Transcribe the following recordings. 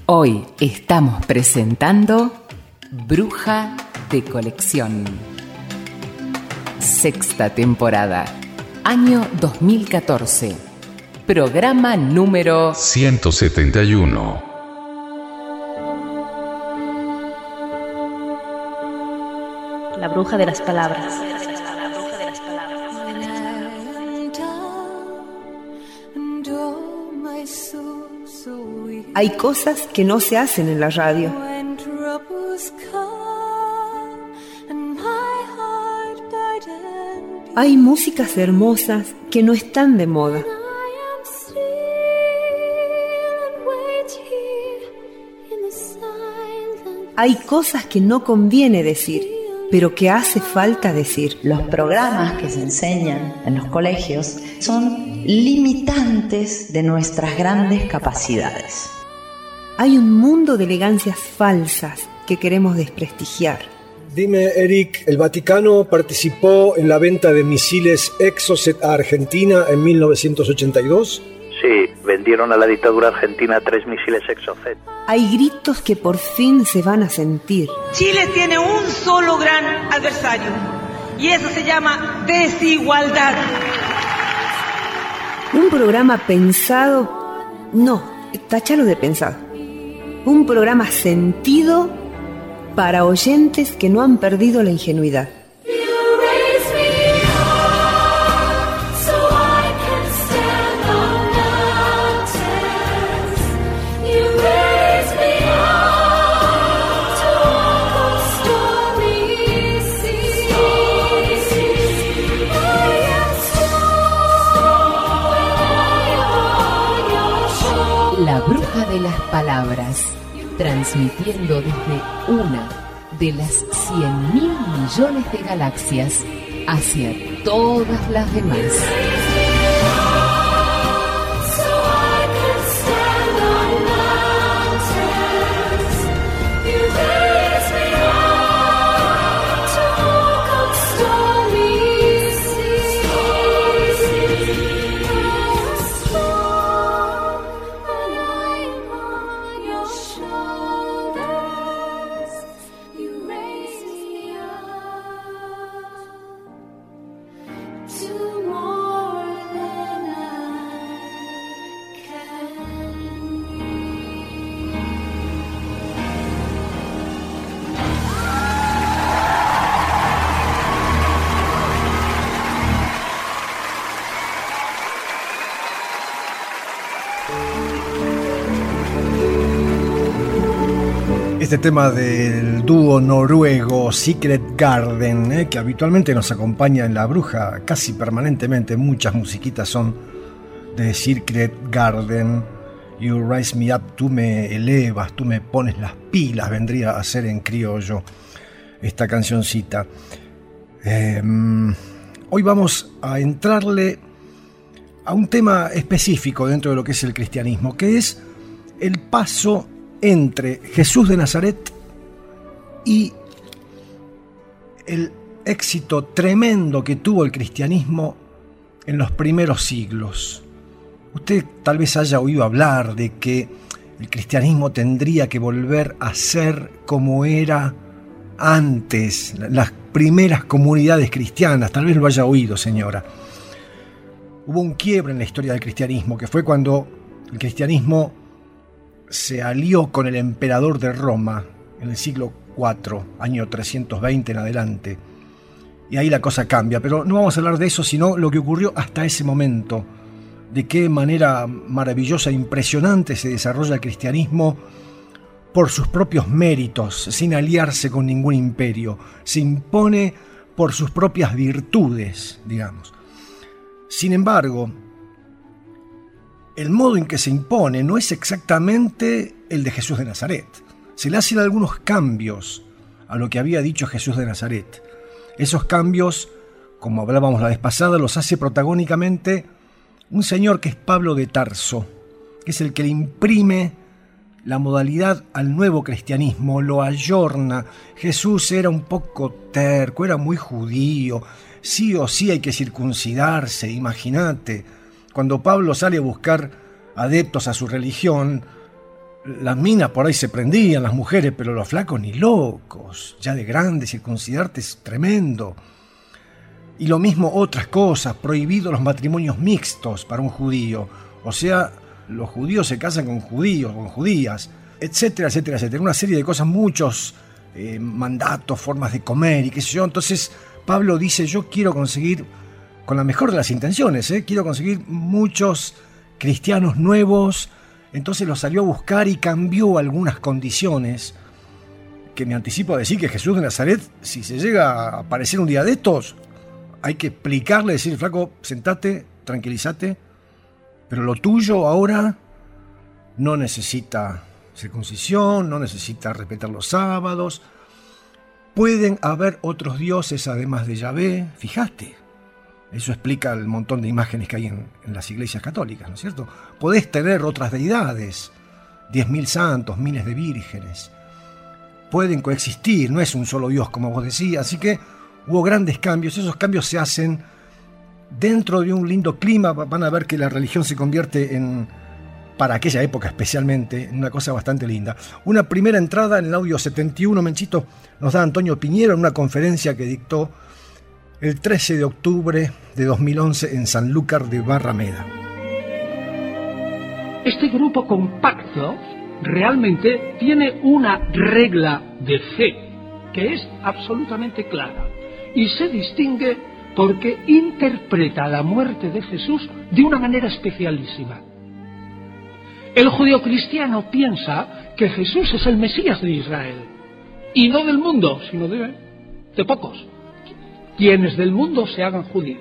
Hoy estamos presentando Bruja de Colección. Sexta temporada, año 2014. Programa número 171. La bruja de las palabras. Hay cosas que no se hacen en la radio. Hay músicas hermosas que no están de moda. Hay cosas que no conviene decir, pero que hace falta decir. Los programas que se enseñan en los colegios son limitantes de nuestras grandes capacidades. Hay un mundo de elegancias falsas que queremos desprestigiar. Dime, Eric, ¿el Vaticano participó en la venta de misiles Exocet a Argentina en 1982? Sí, vendieron a la dictadura argentina 3 misiles Exocet. Hay gritos que por fin se van a sentir. Chile tiene un solo gran adversario, y eso se llama desigualdad. Un programa pensado... No, táchalo de pensado. Un programa sentido para oyentes que no han perdido la ingenuidad. La Bruja de las Palabras, transmitiendo desde una de las 100.000 millones de galaxias hacia todas las demás. Este tema del dúo noruego Secret Garden, que habitualmente nos acompaña en La Bruja casi permanentemente. Muchas musiquitas son de Secret Garden. You Raise Me Up, tú me elevas, tú me pones las pilas, vendría a ser en criollo esta cancioncita. Hoy vamos a entrarle a un tema específico dentro de lo que es el cristianismo, que es el paso entre Jesús de Nazaret y el éxito tremendo que tuvo el cristianismo en los primeros siglos. Usted tal vez haya oído hablar de que el cristianismo tendría que volver a ser como era antes, las primeras comunidades cristianas. Tal vez lo haya oído, señora. Hubo un quiebre en la historia del cristianismo, que fue cuando el cristianismo se alió con el emperador de Roma en el siglo IV, año 320 en adelante. Y ahí la cosa cambia, pero no vamos a hablar de eso, sino lo que ocurrió hasta ese momento. De qué manera maravillosa e impresionante se desarrolla el cristianismo por sus propios méritos, sin aliarse con ningún imperio. Se impone por sus propias virtudes, digamos. Sin embargo, el modo en que se impone no es exactamente el de Jesús de Nazaret. Se le hacen algunos cambios a lo que había dicho Jesús de Nazaret. Esos cambios, como hablábamos la vez pasada, los hace protagónicamente un señor que es Pablo de Tarso, que es el que le imprime la modalidad al nuevo cristianismo, lo ayorna. Jesús era un poco terco, era muy judío, sí o sí hay que circuncidarse, imagínate. Cuando Pablo sale a buscar adeptos a su religión, Las minas por ahí se prendían, las mujeres, pero los flacos ni locos. Ya de grandes, circuncidarte es tremendo. Y lo mismo otras cosas, prohibidos los matrimonios mixtos para un judío. O sea, los judíos se casan con judíos, con judías, etcétera, etcétera, etcétera. Una serie de cosas, muchos mandatos, formas de comer y qué sé yo. Entonces Pablo dice, yo quiero conseguir, con la mejor de las intenciones, quiero conseguir muchos cristianos nuevos. Entonces los salió a buscar y cambió algunas condiciones, que me anticipo a decir que Jesús de Nazaret, si se llega a aparecer un día de estos, hay que explicarle, decir, flaco, sentate, tranquilízate, pero lo tuyo ahora no necesita circuncisión, no necesita respetar los sábados. Pueden haber otros dioses además de Yahvé, fíjate. Eso explica el montón de imágenes que hay en las iglesias católicas, ¿no es cierto? Podés tener otras deidades, 10.000 santos, miles de vírgenes. Pueden coexistir, no es un solo Dios, como vos decías. Así que hubo grandes cambios. Esos cambios se hacen dentro de un lindo clima. Van a ver que la religión se convierte en, para aquella época especialmente, en una cosa bastante linda. Una primera entrada en el audio 71, Menchito, nos da Antonio Piñero en una conferencia que dictó el 13 de octubre de 2011 en Sanlúcar de Barrameda. Este grupo compacto realmente tiene una regla de fe que es absolutamente clara y se distingue porque interpreta la muerte de Jesús de una manera especialísima. El judeocristiano piensa que Jesús es el Mesías de Israel y no del mundo, sino de pocos. Quienes del mundo se hagan judíos.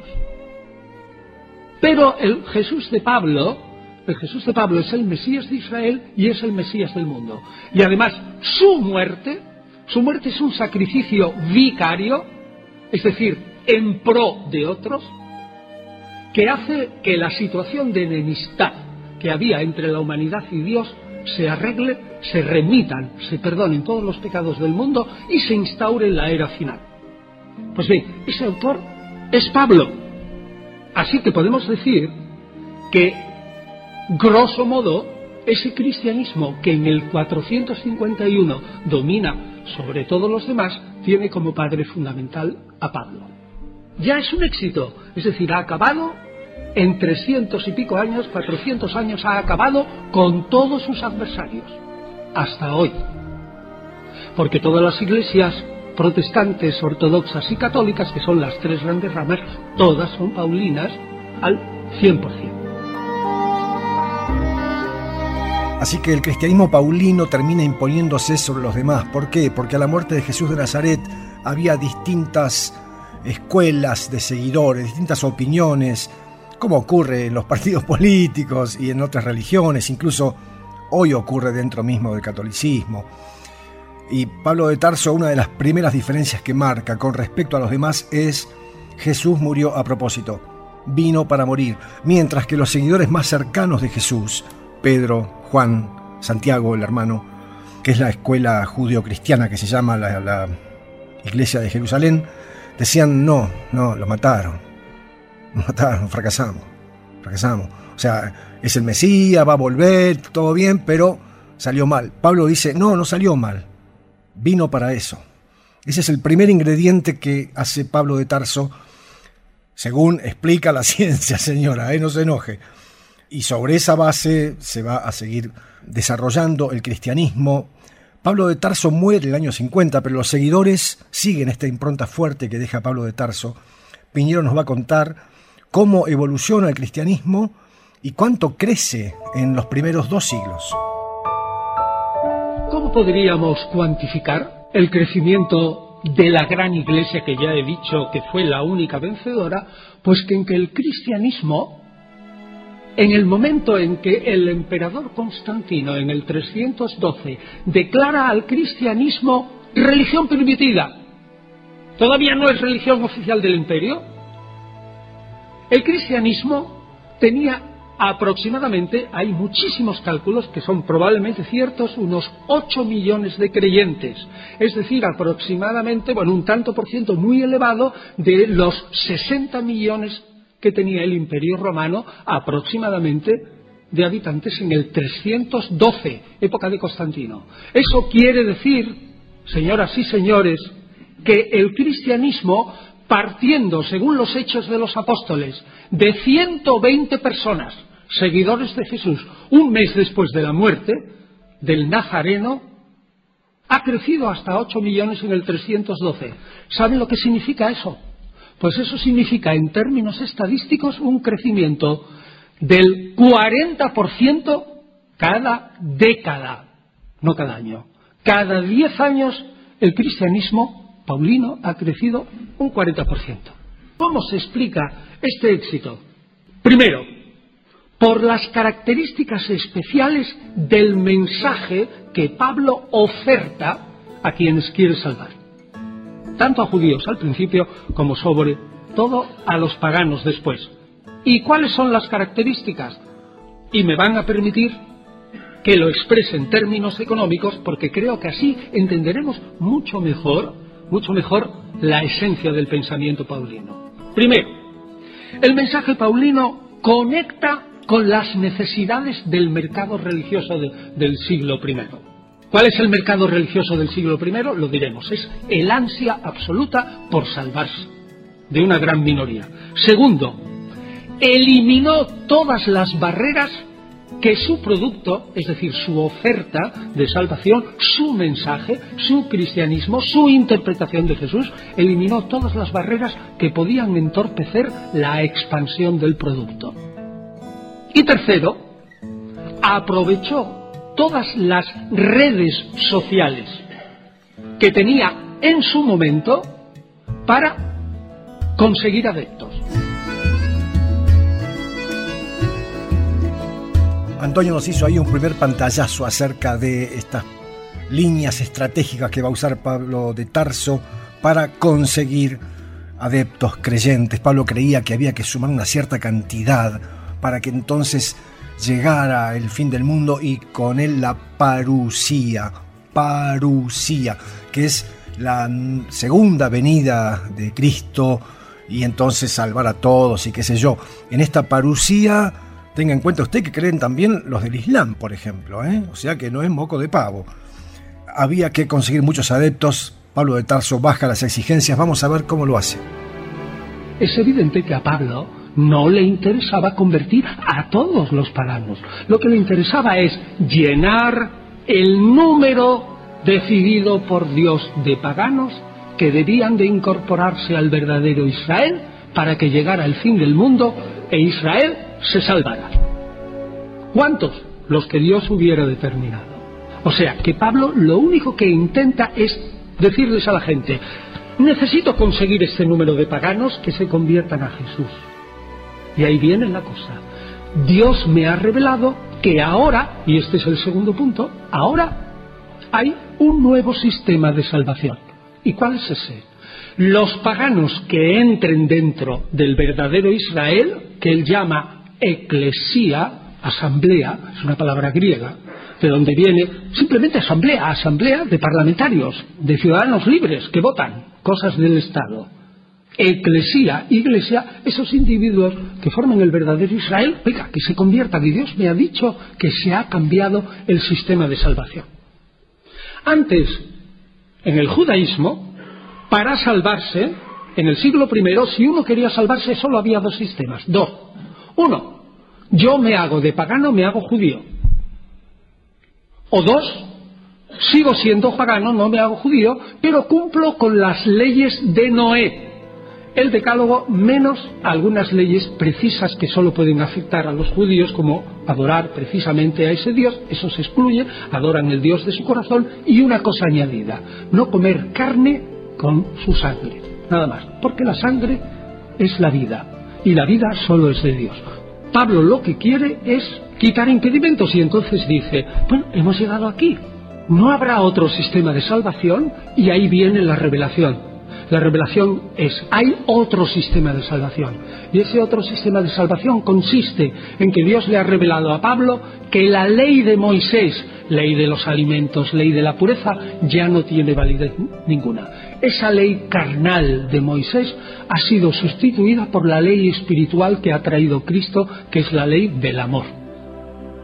Pero el Jesús de Pablo es el Mesías de Israel y es el Mesías del mundo. Y además su muerte es un sacrificio vicario, es decir, en pro de otros, que hace que la situación de enemistad que había entre la humanidad y Dios se arregle, se remitan, se perdonen todos los pecados del mundo y se instaure la era final. Pues bien, ese autor es Pablo. Así que podemos decir que, grosso modo, ese cristianismo que en el 451 domina sobre todos los demás, tiene como padre fundamental a Pablo. Ya es un éxito, es decir, ha acabado en 300 y pico años, 400 años, ha acabado con todos sus adversarios, hasta hoy. Porque todas las iglesias protestantes, ortodoxas y católicas, que son las tres grandes ramas, todas son paulinas al 100%. Así que el cristianismo paulino termina imponiéndose sobre los demás. ¿Por qué? Porque a la muerte de Jesús de Nazaret había distintas escuelas de seguidores, distintas opiniones, como ocurre en los partidos políticos y en otras religiones, incluso hoy ocurre dentro mismo del catolicismo. Y Pablo de Tarso, una de las primeras diferencias que marca con respecto a los demás es: Jesús murió a propósito, vino para morir, mientras que los seguidores más cercanos de Jesús, Pedro, Juan, Santiago, el hermano, que es la escuela judeocristiana que se llama la Iglesia de Jerusalén, decían no, lo mataron, fracasamos. O sea, es el Mesías, va a volver, todo bien, pero salió mal. Pablo dice, no salió mal. Vino para eso. Ese es el primer ingrediente que hace Pablo de Tarso, según explica la ciencia, señora, no se enoje. Y sobre esa base se va a seguir desarrollando el cristianismo. Pablo de Tarso muere en el año 50, pero los seguidores siguen esta impronta fuerte que deja Pablo de Tarso. Piñero nos va a contar cómo evoluciona el cristianismo y cuánto crece en los primeros 2 siglos. ¿Cómo podríamos cuantificar el crecimiento de la gran iglesia que ya he dicho que fue la única vencedora? Pues que el cristianismo, en el momento en que el emperador Constantino, en el 312, declara al cristianismo religión permitida, todavía no es religión oficial del imperio, el cristianismo tenía aproximadamente, hay muchísimos cálculos que son probablemente ciertos, unos 8 millones de creyentes, es decir, aproximadamente, un tanto por ciento muy elevado de los 60 millones que tenía el Imperio Romano aproximadamente de habitantes en el 312, época de Constantino. Eso quiere decir, señoras y señores, que el cristianismo, partiendo, según los Hechos de los Apóstoles, de 120 personas, seguidores de Jesús, un mes después de la muerte del Nazareno, ha crecido hasta 8 millones en el 312. ¿Saben lo que significa eso? Pues eso significa, en términos estadísticos, un crecimiento del 40% cada década, no cada año. Cada 10 años el cristianismo paulino ha crecido un 40%. ¿Cómo se explica este éxito? Primero, por las características especiales del mensaje que Pablo oferta a quienes quiere salvar. Tanto a judíos al principio como sobre todo a los paganos después. ¿Y cuáles son las características? Y me van a permitir que lo exprese en términos económicos, porque creo que así entenderemos mucho mejor la esencia del pensamiento paulino. Primero, el mensaje paulino conecta con las necesidades del mercado religioso del siglo I. ¿Cuál es el mercado religioso del siglo I? Lo diremos, es el ansia absoluta por salvarse de una gran minoría. Segundo, eliminó todas las barreras que su producto, es decir, su oferta de salvación, su mensaje, su cristianismo, su interpretación de Jesús, eliminó todas las barreras que podían entorpecer la expansión del producto. Y tercero, aprovechó todas las redes sociales que tenía en su momento para conseguir adeptos. Antonio nos hizo ahí un primer pantallazo acerca de estas líneas estratégicas que va a usar Pablo de Tarso para conseguir adeptos creyentes. Pablo creía que había que sumar una cierta cantidad para que entonces llegara el fin del mundo y con él la parusía, que es la segunda venida de Cristo y entonces salvar a todos y qué sé yo. En esta parusía, tenga en cuenta usted que creen también los del Islam, por ejemplo, o sea que no es moco de pavo. Había que conseguir muchos adeptos. Pablo de Tarso baja las exigencias. Vamos a ver cómo lo hace. Es evidente que a Pablo no le interesaba convertir a todos los paganos. Lo que le interesaba es llenar el número decidido por Dios de paganos que debían de incorporarse al verdadero Israel para que llegara el fin del mundo e Israel se salvara. ¿Cuántos? Los que Dios hubiera determinado. O sea, que Pablo lo único que intenta es decirles a la gente: necesito conseguir este número de paganos que se conviertan a Jesús. Y ahí viene la cosa. Dios me ha revelado que ahora, y este es el segundo punto, ahora hay un nuevo sistema de salvación. ¿Y cuál es ese? Los paganos que entren dentro del verdadero Israel, que él llama eclesía, asamblea, es una palabra griega, de donde viene simplemente asamblea de parlamentarios, de ciudadanos libres que votan cosas del Estado. Eclesía, iglesia, esos individuos que forman el verdadero Israel, oiga, que se conviertan, y Dios me ha dicho que se ha cambiado el sistema de salvación. Antes, en el judaísmo, para salvarse, en el siglo I, si uno quería salvarse, solo había dos sistemas. Uno, yo me hago de pagano, me hago judío. O dos, sigo siendo pagano, no me hago judío, pero cumplo con las leyes de Noé. El decálogo menos algunas leyes precisas que solo pueden afectar a los judíos, como adorar precisamente a ese Dios, eso se excluye, adoran el Dios de su corazón, y una cosa añadida, no comer carne con su sangre, nada más, porque la sangre es la vida, y la vida solo es de Dios. Pablo lo que quiere es quitar impedimentos, y entonces dice, bueno, hemos llegado aquí, no habrá otro sistema de salvación, y ahí viene la revelación. La revelación es, hay otro sistema de salvación, y ese otro sistema de salvación consiste en que Dios le ha revelado a Pablo que la ley de Moisés, ley de los alimentos, ley de la pureza, ya no tiene validez ninguna. Esa ley carnal de Moisés ha sido sustituida por la ley espiritual que ha traído Cristo, que es la ley del amor.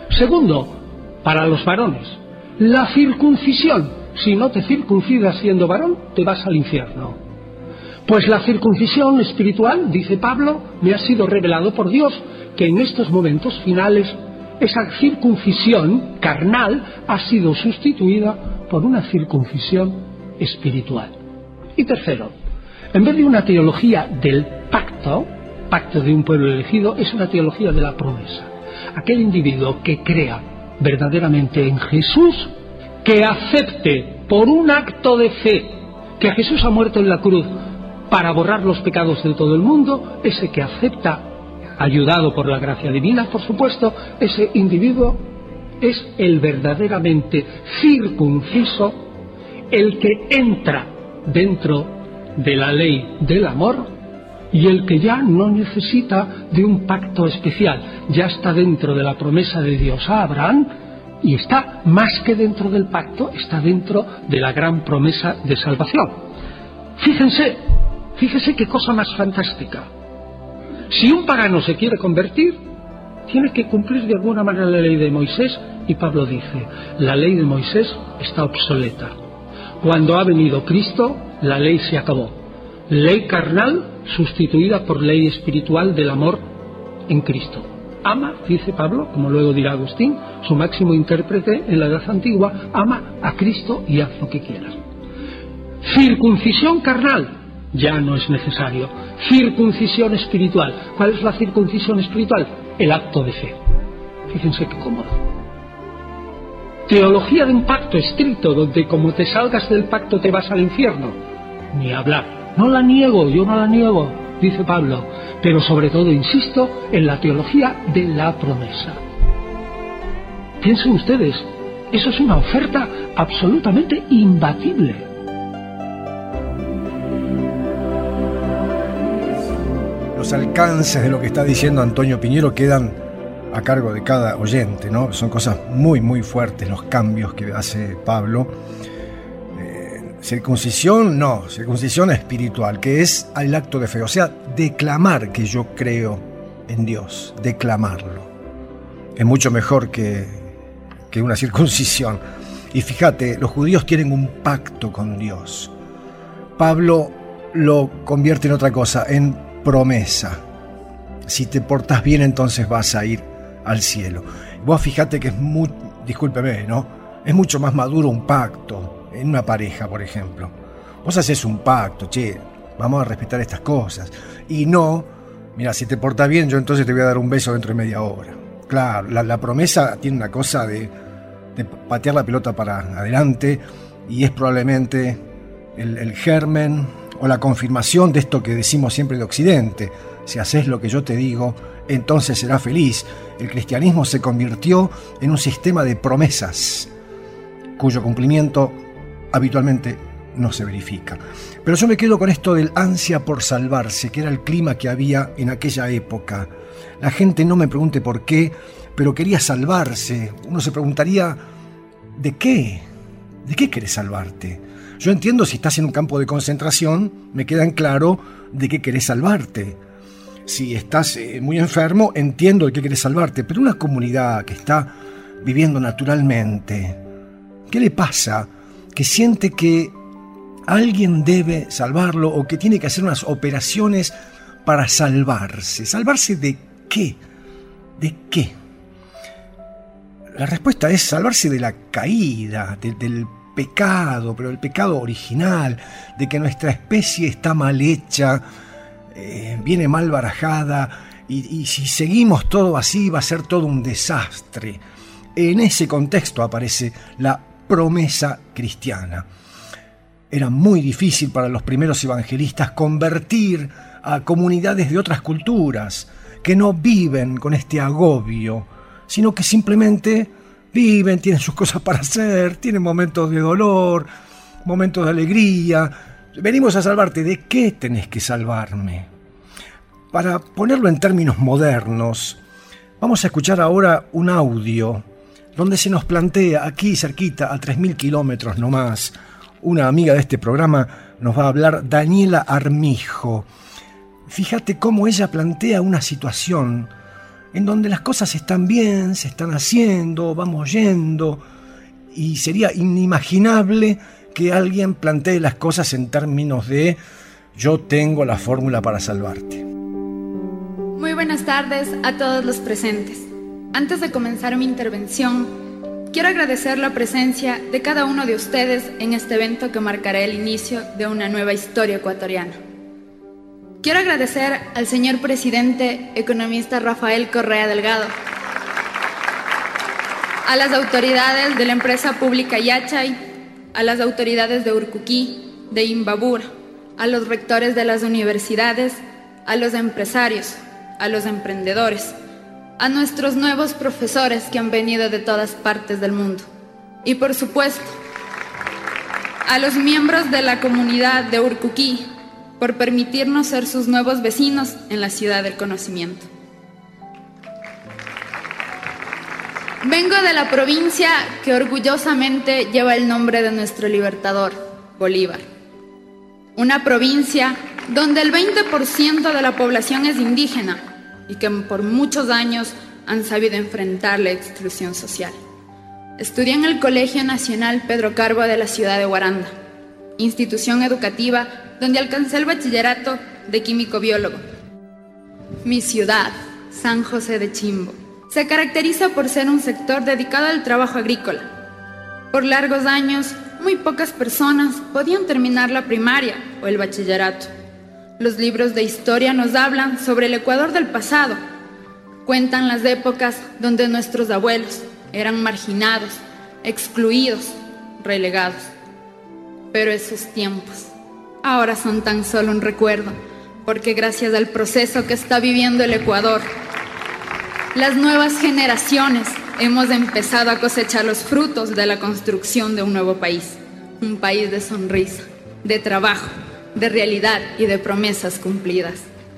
Segundo, para los varones, la circuncisión. Si no te circuncidas siendo varón, te vas al infierno. Pues la circuncisión espiritual, dice Pablo, me ha sido revelado por Dios, que en estos momentos finales esa circuncisión carnal ha sido sustituida por una circuncisión espiritual. Y tercero, en vez de una teología del pacto de un pueblo elegido, es una teología de la promesa. Aquel individuo que crea verdaderamente en Jesús, que acepte por un acto de fe que Jesús ha muerto en la cruz para borrar los pecados de todo el mundo, ese que acepta, ayudado por la gracia divina, por supuesto, ese individuo es el verdaderamente circunciso, el que entra dentro de la ley del amor y el que ya no necesita de un pacto especial, ya está dentro de la promesa de Dios a Abraham y está más que dentro del pacto, está dentro de la gran promesa de salvación. Fíjense qué cosa más fantástica. Si un pagano se quiere convertir, tiene que cumplir de alguna manera la ley de Moisés, y Pablo dice, la ley de Moisés está obsoleta. Cuando ha venido Cristo, la ley se acabó. Ley carnal sustituida por ley espiritual del amor en Cristo. Ama, dice Pablo, como luego dirá Agustín, su máximo intérprete en la Edad Antigua, ama a Cristo y haz lo que quieras. Circuncisión carnal, ya no es necesario. Circuncisión espiritual. ¿Cuál es la circuncisión espiritual? El acto de fe. Fíjense qué cómodo. Teología de un pacto estricto, donde como te salgas del pacto te vas al infierno. Ni hablar. No la niego, yo no la niego, dice Pablo. Pero sobre todo insisto en la teología de la promesa. Piensen ustedes, eso es una oferta absolutamente imbatible. Los alcances de lo que está diciendo Antonio Piñero quedan a cargo de cada oyente, ¿no? Son cosas muy, muy fuertes los cambios que hace Pablo. Circuncisión, no, circuncisión espiritual, que es el acto de fe, o sea, declamar que yo creo en Dios, declamarlo. Es mucho mejor que una circuncisión. Y fíjate, los judíos tienen un pacto con Dios. Pablo lo convierte en otra cosa, en promesa. Si te portás bien, entonces vas a ir al cielo. Vos fíjate que discúlpeme, ¿no? Es mucho más maduro un pacto en una pareja, por ejemplo. Vos haces un pacto, vamos a respetar estas cosas. Y no, mira, si te portás bien, yo entonces te voy a dar un beso dentro de media hora. Claro, la promesa tiene una cosa de patear la pelota para adelante y es probablemente el germen o la confirmación de esto que decimos siempre de Occidente. Si haces lo que yo te digo, entonces serás feliz. El cristianismo se convirtió en un sistema de promesas cuyo cumplimiento habitualmente no se verifica. Pero yo me quedo con esto del ansia por salvarse, que era el clima que había en aquella época. La gente, no me pregunte por qué, pero quería salvarse. Uno se preguntaría, ¿de qué? ¿De qué querés salvarte? Yo entiendo si estás en un campo de concentración, me queda en claro de qué querés salvarte. Si estás muy enfermo, entiendo de qué querés salvarte. Pero una comunidad que está viviendo naturalmente, ¿qué le pasa? Que siente que alguien debe salvarlo o que tiene que hacer unas operaciones para salvarse. ¿Salvarse de qué? ¿De qué? La respuesta es salvarse de la caída, del pecado, pero el pecado original, de que nuestra especie está mal hecha, viene mal barajada, y si seguimos todo así va a ser todo un desastre. En ese contexto aparece la promesa cristiana. Era muy difícil para los primeros evangelistas convertir a comunidades de otras culturas que no viven con este agobio, sino que simplemente viven, tienen sus cosas para hacer, tienen momentos de dolor, momentos de alegría. Venimos a salvarte. ¿De qué tenés que salvarme? Para ponerlo en términos modernos, vamos a escuchar ahora un audio donde se nos plantea, aquí cerquita, a 3.000 kilómetros nomás, una amiga de este programa nos va a hablar, Daniela Armijo. Fíjate cómo ella plantea una situación en donde las cosas están bien, se están haciendo, vamos yendo, y sería inimaginable que alguien plantee las cosas en términos de yo tengo la fórmula para salvarte. Muy buenas tardes a todos los presentes. Antes de comenzar mi intervención, quiero agradecer la presencia de cada uno de ustedes en este evento que marcará el inicio de una nueva historia ecuatoriana. Quiero agradecer al señor presidente economista Rafael Correa Delgado, a las autoridades de la empresa pública Yachay, a las autoridades de Urcuquí, de Imbabura, a los rectores de las universidades, a los empresarios, a los emprendedores, a nuestros nuevos profesores que han venido de todas partes del mundo y, por supuesto, a los miembros de la comunidad de Urcuquí por permitirnos ser sus nuevos vecinos en la ciudad del conocimiento. Vengo de la provincia que orgullosamente lleva el nombre de nuestro libertador, Bolívar. Una provincia donde el 20% de la población es indígena y que por muchos años han sabido enfrentar la exclusión social. Estudié en el Colegio Nacional Pedro Carbo de la ciudad de Guaranda, institución educativa donde alcancé el bachillerato de químico biólogo. Mi ciudad, San José de Chimbo, se caracteriza por ser un sector dedicado al trabajo agrícola. Por largos años, muy pocas personas podían terminar la primaria o el bachillerato. Los libros de historia nos hablan sobre el Ecuador del pasado. Cuentan las épocas donde nuestros abuelos eran marginados, excluidos, relegados. Pero esos tiempos ahora son tan solo un recuerdo, porque gracias al proceso que está viviendo el Ecuador, las nuevas generaciones hemos empezado a cosechar los frutos de la construcción de un nuevo país. Un país de sonrisa, de trabajo, de realidad y de promesas cumplidas.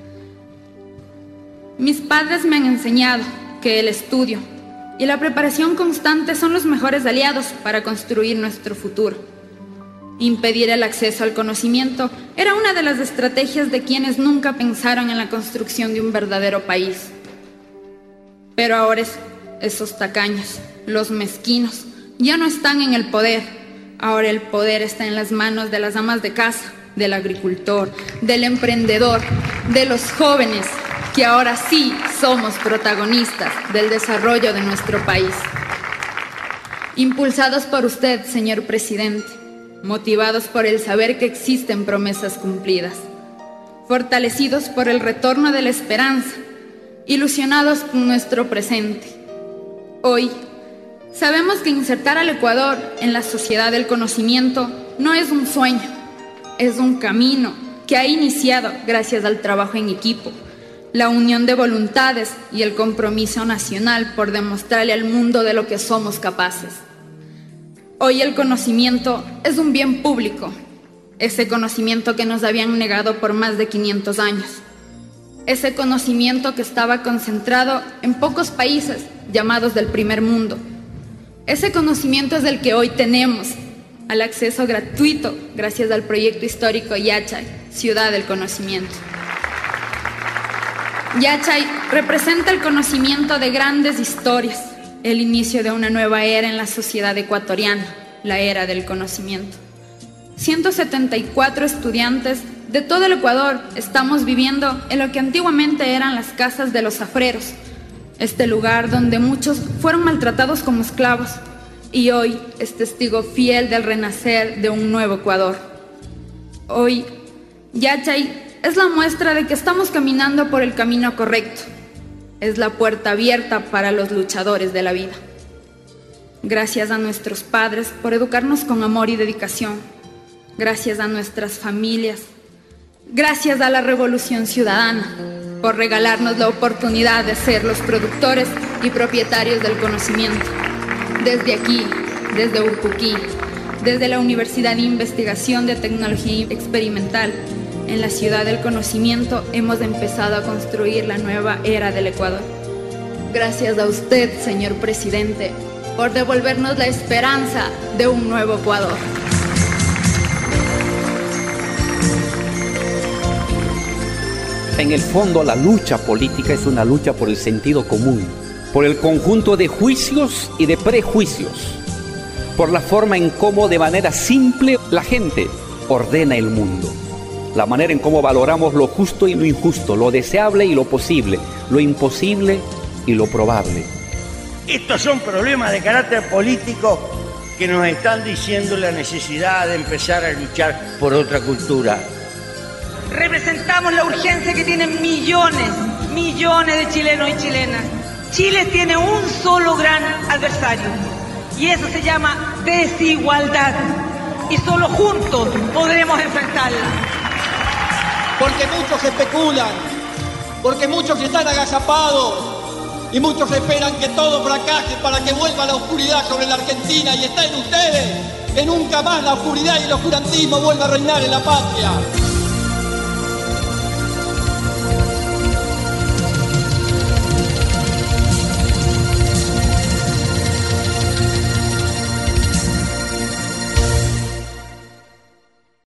Mis padres me han enseñado que el estudio y la preparación constante son los mejores aliados para construir nuestro futuro. Impedir el acceso al conocimiento era una de las estrategias de quienes nunca pensaron en la construcción de un verdadero país. Pero ahora esos tacaños, los mezquinos, ya no están en el poder. Ahora el poder está en las manos de las amas de casa, del agricultor, del emprendedor, de los jóvenes, que ahora sí somos protagonistas del desarrollo de nuestro país. Impulsados por usted, señor presidente, motivados por el saber que existen promesas cumplidas, fortalecidos por el retorno de la esperanza, ilusionados con nuestro presente. Hoy, sabemos que insertar al Ecuador en la sociedad del conocimiento no es un sueño, es un camino que ha iniciado gracias al trabajo en equipo, la unión de voluntades y el compromiso nacional por demostrarle al mundo de lo que somos capaces. Hoy el conocimiento es un bien público, ese conocimiento que nos habían negado por más de 500 años, ese conocimiento que estaba concentrado en pocos países llamados del primer mundo. Ese conocimiento es el que hoy tenemos al acceso gratuito gracias al proyecto histórico Yachay, Ciudad del Conocimiento. Yachay representa el conocimiento de grandes historias, el inicio de una nueva era en la sociedad ecuatoriana, la era del conocimiento. 174 estudiantes de todo el Ecuador estamos viviendo en lo que antiguamente eran las casas de los zafreros, este lugar donde muchos fueron maltratados como esclavos y hoy es testigo fiel del renacer de un nuevo Ecuador. Hoy, Yachay es la muestra de que estamos caminando por el camino correcto. Es la puerta abierta para los luchadores de la vida. Gracias a nuestros padres por educarnos con amor y dedicación. Gracias a nuestras familias. Gracias a la Revolución Ciudadana por regalarnos la oportunidad de ser los productores y propietarios del conocimiento. Desde aquí, desde Urcuquí, desde la Universidad de Investigación de Tecnología Experimental, en la Ciudad del Conocimiento hemos empezado a construir la nueva era del Ecuador. Gracias a usted, señor presidente, por devolvernos la esperanza de un nuevo Ecuador. En el fondo, la lucha política es una lucha por el sentido común, por el conjunto de juicios y de prejuicios, por la forma en cómo de manera simple la gente ordena el mundo, la manera en cómo valoramos lo justo y lo injusto, lo deseable y lo posible, lo imposible y lo probable. Estos son problemas de carácter político que nos están diciendo la necesidad de empezar a luchar por otra cultura. Representamos la urgencia que tienen millones de chilenos y chilenas. Chile tiene un solo gran adversario y eso se llama desigualdad. Y solo juntos podremos enfrentarla. Porque muchos especulan, porque muchos están agazapados y muchos esperan que todo fracase para que vuelva la oscuridad sobre la Argentina, y está en ustedes que nunca más la oscuridad y el oscurantismo vuelva a reinar en la patria.